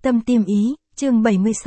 Tâm Tim Ý, chương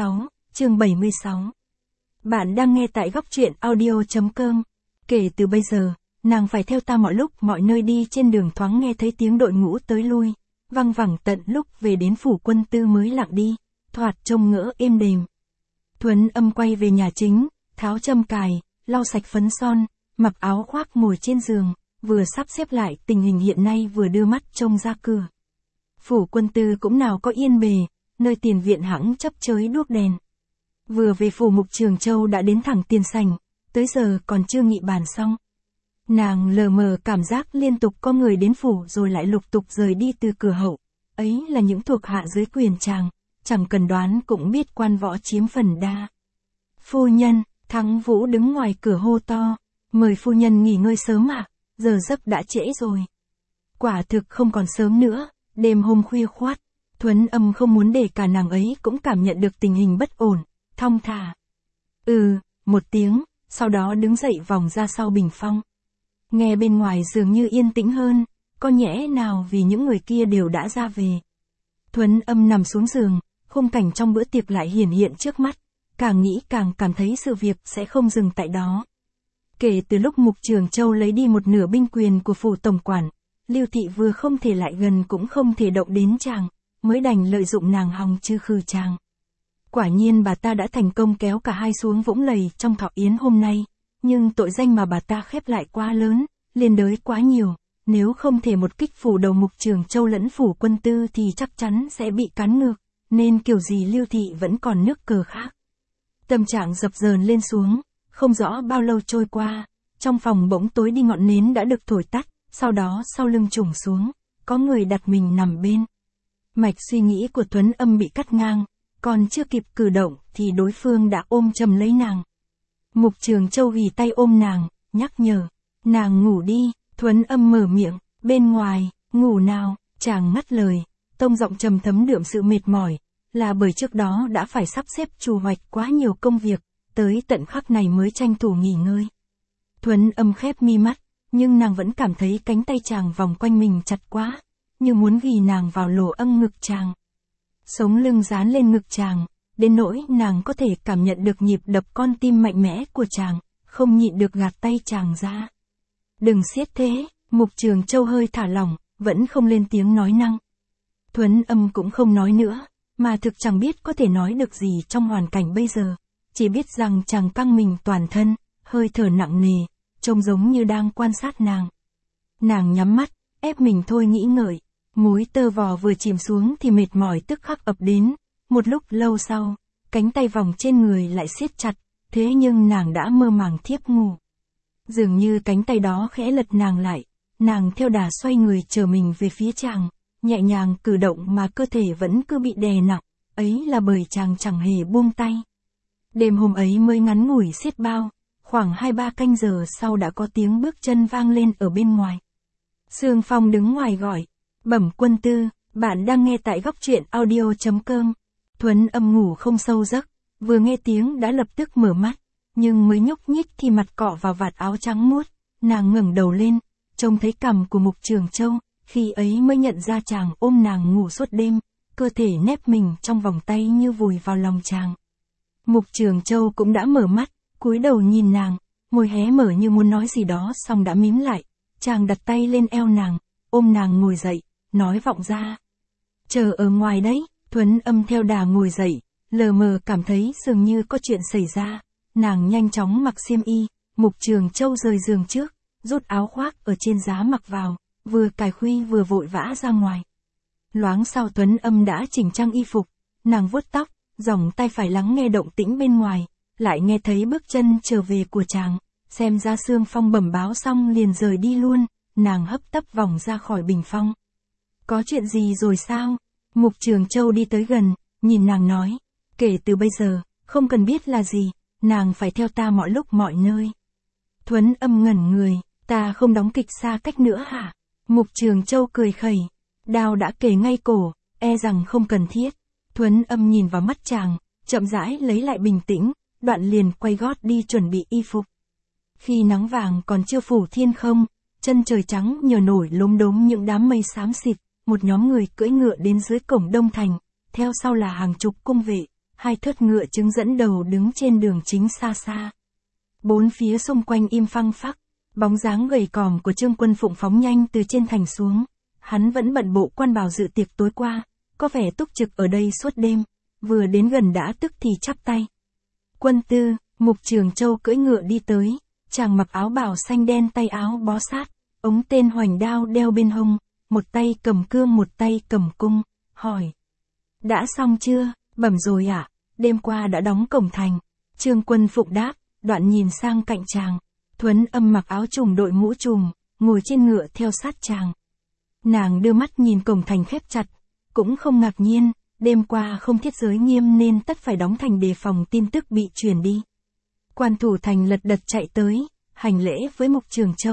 76. Bạn đang nghe tại góc truyện audio.com. Kể từ bây giờ, nàng phải theo ta mọi lúc mọi nơi, đi trên đường thoáng nghe thấy tiếng đội ngũ tới lui, văng vẳng tận lúc về đến phủ Quân Tư mới lặng đi, thoạt trông ngỡ êm đềm. Thuấn Âm quay về nhà chính, tháo châm cài, lau sạch phấn son, mặc áo khoác ngồi trên giường, vừa sắp xếp lại tình hình hiện nay vừa đưa mắt trông ra cửa. Phủ Quân Tư cũng nào có yên bề, nơi tiền viện hẵng chấp chới đuốc đèn. Vừa về phủ Mục Trường Châu đã đến thẳng tiền sảnh, tới giờ còn chưa nghị bàn xong. Nàng lờ mờ cảm giác liên tục có người đến phủ rồi lại lục tục rời đi từ cửa hậu, ấy là những thuộc hạ dưới quyền chàng, chẳng cần đoán cũng biết quan võ chiếm phần đa. Phu nhân, Thắng Vũ đứng ngoài cửa hô to, mời phu nhân nghỉ ngơi sớm ạ, giờ giấc đã trễ rồi. Quả thực không còn sớm nữa, đêm hôm khuya khoắt, Thuấn Âm không muốn để cả nàng ấy cũng cảm nhận được tình hình bất ổn, thong thả. Một tiếng, sau đó đứng dậy vòng ra sau bình phong. Nghe bên ngoài dường như yên tĩnh hơn, có nhẽ nào vì những người kia đều đã ra về. Thuấn Âm nằm xuống giường, khung cảnh trong bữa tiệc lại hiển hiện trước mắt, càng nghĩ càng cảm thấy sự việc sẽ không dừng tại đó. Kể từ lúc Mục Trường Châu lấy đi một nửa binh quyền của phủ tổng quản, Lưu Thị vừa không thể lại gần cũng không thể động đến chàng, mới đành lợi dụng nàng hòng trừ khử chàng. Quả nhiên bà ta đã thành công kéo cả hai xuống vũng lầy trong thọ yến hôm nay, nhưng tội danh mà bà ta khép lại quá lớn, liên đới quá nhiều, nếu không thể một kích phủ đầu Mục Trường Châu lẫn phủ Quân Tư thì chắc chắn sẽ bị cắn ngược, nên kiểu gì Lưu Thị vẫn còn nước cờ khác. Tâm trạng dập dờn lên xuống, không rõ bao lâu trôi qua, trong phòng bỗng tối đi, ngọn nến đã được thổi tắt, sau đó sau lưng trùng xuống, có người đặt mình nằm bên. Mạch suy nghĩ của Thuấn Âm bị cắt ngang, còn chưa kịp cử động thì đối phương đã ôm chầm lấy nàng. Mục Trường Châu ghi tay ôm nàng, nhắc nhở, nàng ngủ đi. Thuấn Âm mở miệng, bên ngoài, ngủ nào, chàng ngắt lời, tông giọng trầm thấm đượm sự mệt mỏi, là bởi trước đó đã phải sắp xếp trù hoạch quá nhiều công việc, tới tận khắc này mới tranh thủ nghỉ ngơi. Thuấn Âm khép mi mắt, nhưng nàng vẫn cảm thấy cánh tay chàng vòng quanh mình chặt quá, như muốn ghi nàng vào lỗ âm ngực chàng. Sống lưng dán lên ngực chàng, đến nỗi nàng có thể cảm nhận được nhịp đập con tim mạnh mẽ của chàng, không nhịn được gạt tay chàng ra. Đừng siết thế, Mục Trường Châu hơi thả lỏng, vẫn không lên tiếng nói năng. Thuấn Âm cũng không nói nữa, mà thực chẳng biết có thể nói được gì trong hoàn cảnh bây giờ, chỉ biết rằng chàng căng mình toàn thân, hơi thở nặng nề, trông giống như đang quan sát nàng. Nàng nhắm mắt, ép mình thôi nghĩ ngợi, múi tơ vò vừa chìm xuống thì mệt mỏi tức khắc ập đến, một lúc lâu sau, cánh tay vòng trên người lại siết chặt, thế nhưng nàng đã mơ màng thiếp ngủ. Dường như cánh tay đó khẽ lật nàng lại, nàng theo đà xoay người trở mình về phía chàng, nhẹ nhàng cử động mà cơ thể vẫn cứ bị đè nặng, ấy là bởi chàng chẳng hề buông tay. Đêm hôm ấy mới ngắn ngủi xiết bao, khoảng 2-3 canh giờ sau đã có tiếng bước chân vang lên ở bên ngoài. Sương Phong đứng ngoài gọi, bẩm Quân Tư, bạn đang nghe tại góc truyện audio.com. Thuấn Âm ngủ không sâu giấc, vừa nghe tiếng đã lập tức mở mắt, nhưng mới nhúc nhích thì mặt cọ vào vạt áo trắng muốt, nàng ngẩng đầu lên, trông thấy cằm của Mục Trường Châu, khi ấy mới nhận ra chàng ôm nàng ngủ suốt đêm, cơ thể nép mình trong vòng tay như vùi vào lòng chàng. Mục Trường Châu cũng đã mở mắt, cúi đầu nhìn nàng, môi hé mở như muốn nói gì đó xong đã mím lại, chàng đặt tay lên eo nàng, ôm nàng ngồi dậy, nói vọng ra. Chờ ở ngoài đấy. Thuấn Âm theo đà ngồi dậy, lờ mờ cảm thấy dường như có chuyện xảy ra, nàng nhanh chóng mặc xiêm y, Mục Trường Châu rời giường trước, rút áo khoác ở trên giá mặc vào, vừa cài khuy vừa vội vã ra ngoài. Loáng sau Thuấn Âm đã chỉnh trang y phục, nàng vuốt tóc, dòng tay phải lắng nghe động tĩnh bên ngoài, lại nghe thấy bước chân trở về của chàng, xem ra Sương Phong bẩm báo xong liền rời đi luôn, nàng hấp tấp vòng ra khỏi bình phong. Có chuyện gì rồi sao? Mục Trường Châu đi tới gần, nhìn nàng nói, kể từ bây giờ, không cần biết là gì, nàng phải theo ta mọi lúc mọi nơi. Thuấn Âm ngẩn người, ta không đóng kịch xa cách nữa hả? Mục Trường Châu cười khẩy, đao đã kề ngay cổ, e rằng không cần thiết. Thuấn Âm nhìn vào mắt chàng, chậm rãi lấy lại bình tĩnh, đoạn liền quay gót đi chuẩn bị y phục. Khi nắng vàng còn chưa phủ thiên không, chân trời trắng nhờ nổi lốm đốm những đám mây xám xịt, một nhóm người cưỡi ngựa đến dưới cổng Đông Thành, theo sau là hàng chục cung vệ, 2 thớt ngựa trứng dẫn đầu đứng trên đường chính xa xa. 4 phía xung quanh im phăng phắc, bóng dáng gầy còm của Trương Quân Phụng phóng nhanh từ trên thành xuống. Hắn vẫn bận bộ quan bào dự tiệc tối qua, có vẻ túc trực ở đây suốt đêm, vừa đến gần đã tức thì chắp tay. Quân tư, Mục Trường Châu cưỡi ngựa đi tới, chàng mặc áo bào xanh đen tay áo bó sát, ống tên hoành đao đeo bên hông, một tay cầm cương một tay cầm cung, hỏi. Đã xong chưa, bẩm rồi ạ, đêm qua đã đóng cổng thành. Trương Quân Phụng đáp, đoạn nhìn sang cạnh chàng. Thuấn Âm mặc áo trùm đội mũ trùm, ngồi trên ngựa theo sát chàng. Nàng đưa mắt nhìn cổng thành khép chặt, cũng không ngạc nhiên, đêm qua không thiết giới nghiêm nên tất phải đóng thành đề phòng tin tức bị truyền đi. Quan thủ thành lật đật chạy tới, hành lễ với Mục Trường Châu.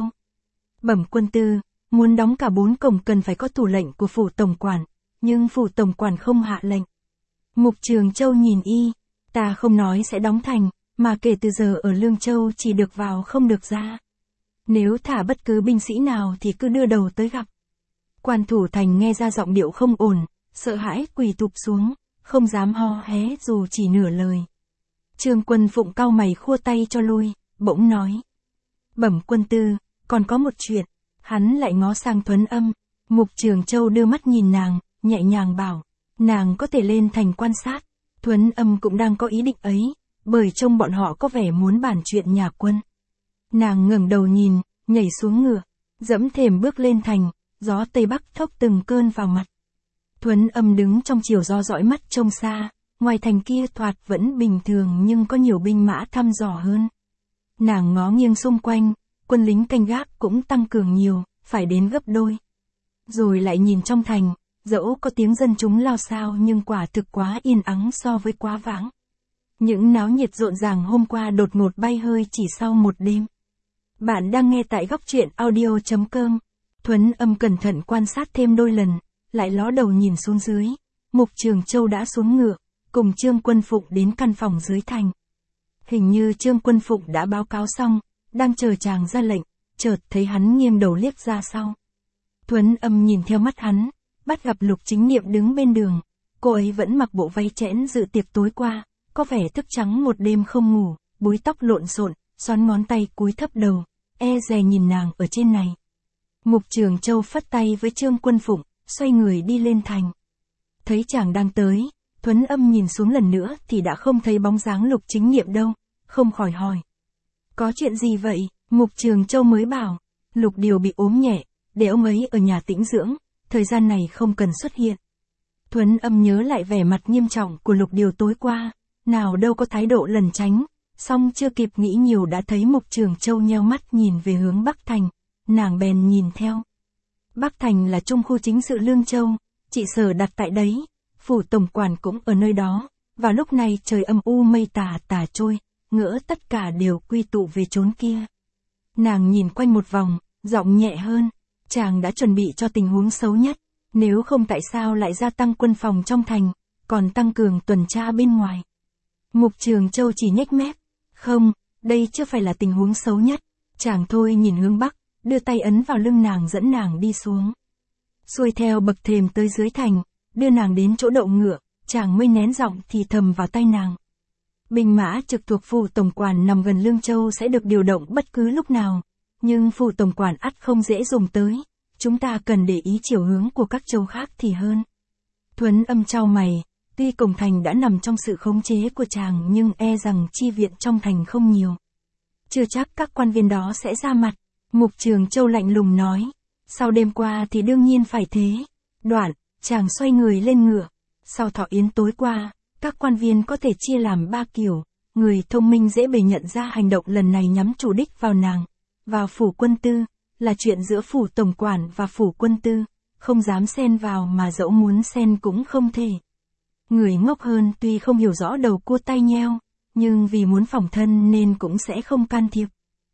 Bẩm quân tư, muốn đóng cả 4 cổng cần phải có thủ lệnh của phủ tổng quản, nhưng phủ tổng quản không hạ lệnh. Mục Trường Châu nhìn y, ta không nói sẽ đóng thành, mà kể từ giờ ở Lương Châu chỉ được vào không được ra. Nếu thả bất cứ binh sĩ nào thì cứ đưa đầu tới gặp. Quan thủ thành nghe ra giọng điệu không ổn, sợ hãi quỳ tụp xuống, không dám ho hé dù chỉ nửa lời. Trương Quân Phụng cau mày khua tay cho lui, bỗng nói. Bẩm quân tư, còn có một chuyện. Hắn lại ngó sang Thuấn Âm. Mục Trường Châu đưa mắt nhìn nàng, nhẹ nhàng bảo. Nàng có thể lên thành quan sát. Thuấn Âm cũng đang có ý định ấy, bởi trông bọn họ có vẻ muốn bàn chuyện nhà quân. Nàng ngẩng đầu nhìn, nhảy xuống ngựa, dẫm thềm bước lên thành, gió Tây Bắc thốc từng cơn vào mặt. Thuấn Âm đứng trong chiều gió dõi mắt trông xa, ngoài thành kia thoạt vẫn bình thường nhưng có nhiều binh mã thăm dò hơn. Nàng ngó nghiêng xung quanh, quân lính canh gác cũng tăng cường nhiều, phải đến gấp đôi. Rồi lại nhìn trong thành, dẫu có tiếng dân chúng lao xao nhưng quả thực quá yên ắng so với quá vãng. Những náo nhiệt rộn ràng hôm qua đột ngột bay hơi chỉ sau một đêm. Bạn đang nghe tại góc truyện audio.com. Thuấn Âm cẩn thận quan sát thêm đôi lần, lại ló đầu nhìn xuống dưới. Mục Trường Châu đã xuống ngựa, cùng Trương Quân Phụng đến căn phòng dưới thành. Hình như Trương Quân Phụng đã báo cáo xong, đang chờ chàng ra lệnh, chợt thấy hắn nghiêng đầu liếc ra sau. Thuấn Âm nhìn theo mắt hắn, bắt gặp Lục Chính Niệm đứng bên đường. Cô ấy vẫn mặc bộ váy chẽn dự tiệc tối qua, có vẻ thức trắng một đêm không ngủ, búi tóc lộn xộn, xoắn ngón tay cúi thấp đầu, e dè nhìn nàng ở trên này. Mục Trường Châu phất tay với Trương Quân Phụng, xoay người đi lên thành. Thấy chàng đang tới, Thuấn Âm nhìn xuống lần nữa thì đã không thấy bóng dáng Lục Chính Niệm đâu, không khỏi hỏi. Có chuyện gì vậy? Mục Trường Châu mới bảo, Lục Điều bị ốm nhẹ, để ông ấy ở nhà tĩnh dưỡng, thời gian này không cần xuất hiện. Thuấn Âm nhớ lại vẻ mặt nghiêm trọng của Lục Điều tối qua, nào đâu có thái độ lẩn tránh, song chưa kịp nghĩ nhiều đã thấy Mục Trường Châu nheo mắt nhìn về hướng Bắc Thành, nàng bèn nhìn theo. Bắc Thành là trung khu chính sự Lương Châu, trị sở đặt tại đấy, phủ tổng quản cũng ở nơi đó, và lúc này trời âm u mây tà tà trôi, ngỡ tất cả đều quy tụ về chốn kia. Nàng nhìn quanh một vòng, giọng nhẹ hơn, chàng đã chuẩn bị cho tình huống xấu nhất, nếu không tại sao lại gia tăng quân phòng trong thành, còn tăng cường tuần tra bên ngoài. Mục Trường Châu chỉ nhếch mép, không, đây chưa phải là tình huống xấu nhất, chàng thôi nhìn hướng Bắc, đưa tay ấn vào lưng nàng dẫn nàng đi xuống. Xuôi theo bậc thềm tới dưới thành, đưa nàng đến chỗ đậu ngựa, chàng mới nén giọng thì thầm vào tai nàng. Binh mã trực thuộc phủ tổng quản nằm gần Lương Châu sẽ được điều động bất cứ lúc nào, nhưng phủ tổng quản ắt không dễ dùng tới, chúng ta cần để ý chiều hướng của các châu khác thì hơn. Thuấn Âm chau mày, tuy cổng thành đã nằm trong sự khống chế của chàng nhưng e rằng chi viện trong thành không nhiều. Chưa chắc các quan viên đó sẽ ra mặt, Mục Trường Châu lạnh lùng nói, sau đêm qua thì đương nhiên phải thế. Đoạn, chàng xoay người lên ngựa, sau thọ yến tối qua, các quan viên có thể chia làm 3 kiểu, người thông minh dễ bề nhận ra hành động lần này nhắm chủ đích vào nàng, vào phủ quân tư, là chuyện giữa phủ tổng quản và phủ quân tư, không dám xen vào mà dẫu muốn xen cũng không thể. Người ngốc hơn tuy không hiểu rõ đầu cua tay nheo, nhưng vì muốn phòng thân nên cũng sẽ không can thiệp.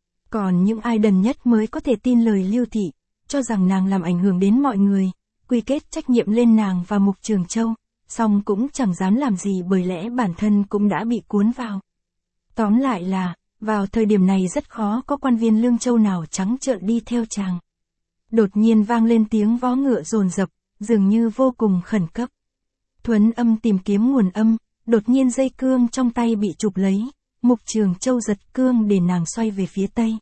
Còn những ai đần nhất mới có thể tin lời Lưu Thị, cho rằng nàng làm ảnh hưởng đến mọi người, quy kết trách nhiệm lên nàng và Mục Trường Châu, song cũng chẳng dám làm gì bởi lẽ bản thân cũng đã bị cuốn vào. Tóm lại là, vào thời điểm này rất khó có quan viên Lương Châu nào trắng trợn đi theo chàng. Đột nhiên vang lên tiếng vó ngựa dồn dập, dường như vô cùng khẩn cấp. Thuấn Âm tìm kiếm nguồn âm, đột nhiên dây cương trong tay bị chụp lấy, Mục Trường Châu giật cương để nàng xoay về phía tây.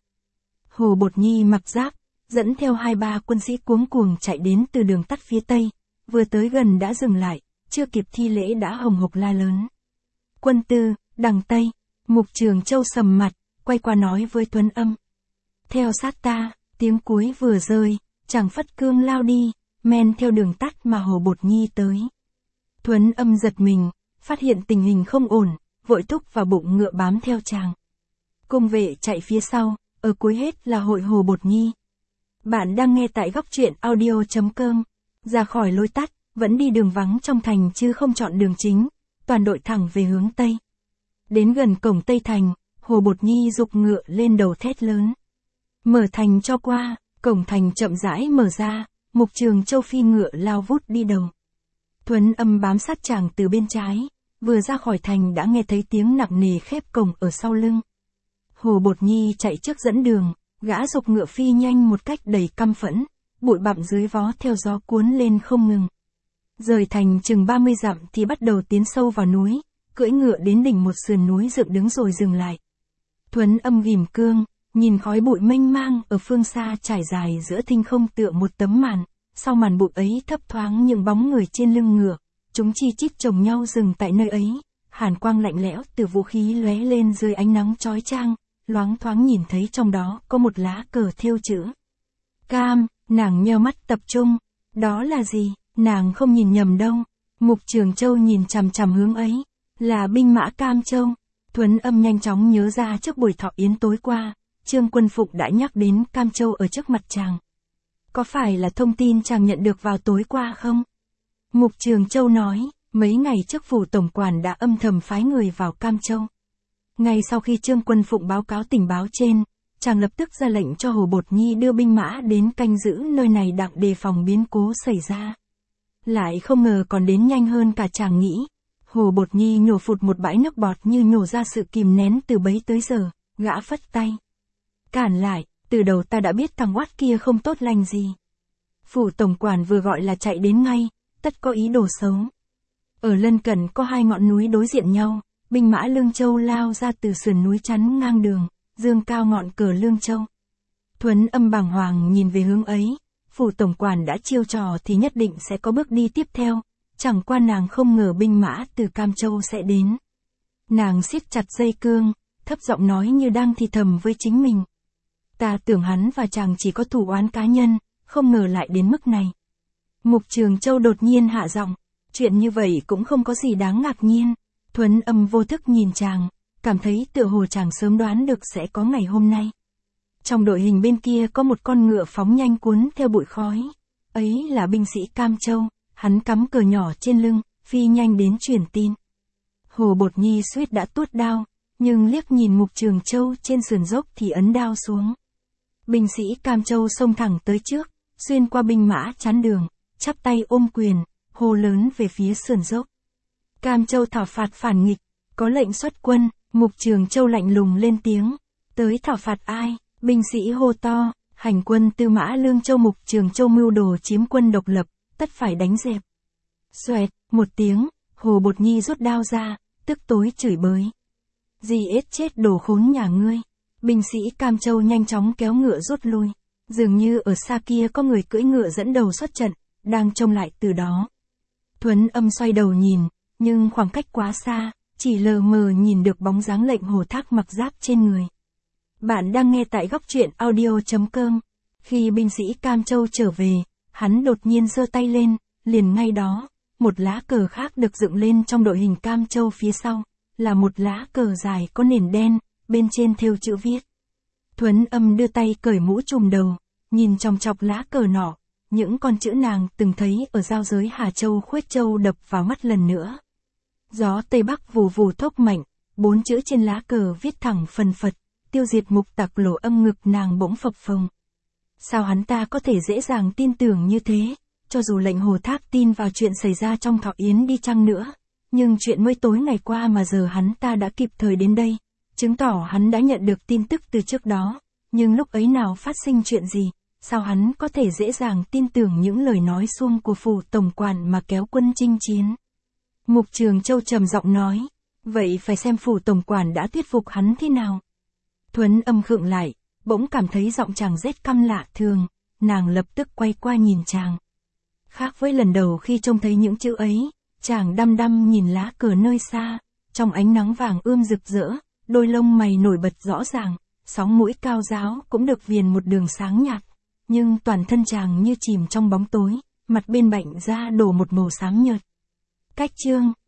Hồ Bột Nhi mặc giáp, dẫn theo 2-3 quân sĩ cuống cuồng chạy đến từ đường tắt phía tây, vừa tới gần đã dừng lại, chưa kịp thi lễ đã hồng hộc la lớn. Quân tư, đằng tây. Mục Trường Châu sầm mặt, quay qua nói với Thuấn Âm. Theo sát ta, tiếng cuối vừa rơi, chàng phất cương lao đi, men theo đường tắt mà Hồ Bột Nhi tới. Thuấn Âm giật mình, phát hiện tình hình không ổn, vội thúc vào bụng ngựa bám theo chàng. Cung vệ chạy phía sau, ở cuối hết là hội Hồ Bột Nhi. Bạn đang nghe tại góc truyện audio.com. Ra khỏi lối tắt, vẫn đi đường vắng trong thành chứ không chọn đường chính, toàn đội thẳng về hướng Tây. Đến gần cổng Tây Thành, Hồ Bột Nhi giục ngựa lên đầu thét lớn. Mở thành cho qua, cổng thành chậm rãi mở ra, Mục Trường Châu phi ngựa lao vút đi đầu. Thuấn Âm bám sát chàng từ bên trái, vừa ra khỏi thành đã nghe thấy tiếng nặng nề khép cổng ở sau lưng. Hồ Bột Nhi chạy trước dẫn đường, gã giục ngựa phi nhanh một cách đầy căm phẫn, bụi bặm dưới vó theo gió cuốn lên không ngừng. Rời thành chừng 30 dặm thì bắt đầu tiến sâu vào núi, cưỡi ngựa đến đỉnh một sườn núi dựng đứng rồi dừng lại. Thuấn Âm ghim cương, nhìn khói bụi mênh mang ở phương xa trải dài giữa thinh không tựa một tấm màn, sau màn bụi ấy thấp thoáng những bóng người trên lưng ngựa, chúng chi chít chồng nhau dừng tại nơi ấy, hàn quang lạnh lẽo từ vũ khí lóe lên dưới ánh nắng chói chang, loáng thoáng nhìn thấy trong đó có một lá cờ thêu chữ Cam. Nàng nheo mắt tập trung, đó là gì, nàng không nhìn nhầm đâu. Mục Trường Châu nhìn chằm chằm hướng ấy, là binh mã Cam Châu. Thuấn Âm nhanh chóng nhớ ra trước buổi thọ yến tối qua, Trương Quân Phụng đã nhắc đến Cam Châu ở trước mặt chàng. Có phải là thông tin chàng nhận được vào tối qua không? Mục Trường Châu nói, mấy ngày trước phủ tổng quản đã âm thầm phái người vào Cam Châu. Ngay sau khi Trương Quân Phụng báo cáo tình báo trên, chàng lập tức ra lệnh cho Hồ Bột Nhi đưa binh mã đến canh giữ nơi này đặng đề phòng biến cố xảy ra. Lại không ngờ còn đến nhanh hơn cả chàng nghĩ. Hồ Bột Nhi nhổ phụt một bãi nước bọt như nhổ ra sự kìm nén từ bấy tới giờ, gã phất tay. Cản lại, từ đầu ta đã biết thằng oát kia không tốt lành gì. Phủ tổng quản vừa gọi là chạy đến ngay, tất có ý đồ xấu. Ở lân cận có 2 ngọn núi đối diện nhau, binh mã Lương Châu lao ra từ sườn núi chắn ngang đường, dương cao ngọn cờ Lương Châu. Thuấn Âm bàng hoàng nhìn về hướng ấy, phủ tổng quản đã chiêu trò thì nhất định sẽ có bước đi tiếp theo, chẳng qua nàng không ngờ binh mã từ Cam Châu sẽ đến. Nàng siết chặt dây cương, thấp giọng nói như đang thì thầm với chính mình. Ta tưởng hắn và chàng chỉ có thù oán cá nhân, không ngờ lại đến mức này. Mục Trường Châu đột nhiên hạ giọng, chuyện như vậy cũng không có gì đáng ngạc nhiên. Thuấn Âm vô thức nhìn chàng, cảm thấy tựa hồ chàng sớm đoán được sẽ có ngày hôm nay. Trong đội hình bên kia có một con ngựa phóng nhanh cuốn theo bụi khói. Ấy là binh sĩ Cam Châu, hắn cắm cờ nhỏ trên lưng, phi nhanh đến truyền tin. Hồ Bột Nhi suýt đã tuốt đao, nhưng liếc nhìn Mục Trường Châu trên sườn dốc thì ấn đao xuống. Binh sĩ Cam Châu xông thẳng tới trước, xuyên qua binh mã chắn đường, chắp tay ôm quyền, hô lớn về phía sườn dốc. Cam Châu thảo phạt phản nghịch, có lệnh xuất quân. Mục Trường Châu lạnh lùng lên tiếng, tới thảo phạt ai? Binh sĩ hô to, hành quân Tư Mã Lương Châu. Mục Trường Châu mưu đồ chiếm quân độc lập, tất phải đánh dẹp. Xoẹt, một tiếng, Hồ Bột Nhi rút đao ra, tức tối chửi bới. Gì ết chết đồ khốn nhà ngươi. Binh sĩ Cam Châu nhanh chóng kéo ngựa rút lui. Dường như ở xa kia có người cưỡi ngựa dẫn đầu xuất trận, đang trông lại từ đó. Thuấn Âm xoay đầu nhìn, nhưng khoảng cách quá xa, chỉ lờ mờ nhìn được bóng dáng lệnh Hồ Thác mặc giáp trên người. Bạn đang nghe tại góc truyện audio.com. Khi binh sĩ Cam Châu trở về, hắn đột nhiên giơ tay lên, liền ngay đó, một lá cờ khác được dựng lên trong đội hình Cam Châu phía sau, là một lá cờ dài có nền đen, bên trên thêu chữ viết. Thuấn Âm đưa tay cởi mũ trùm đầu, nhìn chòng chọc lá cờ nọ, những con chữ nàng từng thấy ở giao giới Hà Châu Khuếch Châu đập vào mắt lần nữa. Gió Tây Bắc vù vù thốc mạnh, 4 chữ trên lá cờ viết thẳng phần phật, tiêu diệt mục tặc. Lỗ âm ngực nàng bỗng phập phồng. Sao hắn ta có thể dễ dàng tin tưởng như thế, cho dù lệnh Hồ Thác tin vào chuyện xảy ra trong thọ yến đi chăng nữa, nhưng chuyện mới tối ngày qua mà giờ hắn ta đã kịp thời đến đây, chứng tỏ hắn đã nhận được tin tức từ trước đó, nhưng lúc ấy nào phát sinh chuyện gì, sao hắn có thể dễ dàng tin tưởng những lời nói suông của phủ tổng quản mà kéo quân chinh chiến. Mục Trường Châu trầm giọng nói. Vậy phải xem phủ tổng quản đã thuyết phục hắn thế nào. Thuấn Âm khựng lại, bỗng cảm thấy giọng chàng rét căm lạ thường, nàng lập tức quay qua nhìn chàng. Khác với lần đầu khi trông thấy những chữ ấy, chàng đăm đăm nhìn lá cờ nơi xa, trong ánh nắng vàng ươm rực rỡ, đôi lông mày nổi bật rõ ràng, sóng mũi cao ráo cũng được viền một đường sáng nhạt, nhưng toàn thân chàng như chìm trong bóng tối, mặt bên bệnh da đổ một màu xám nhợt. Cách chương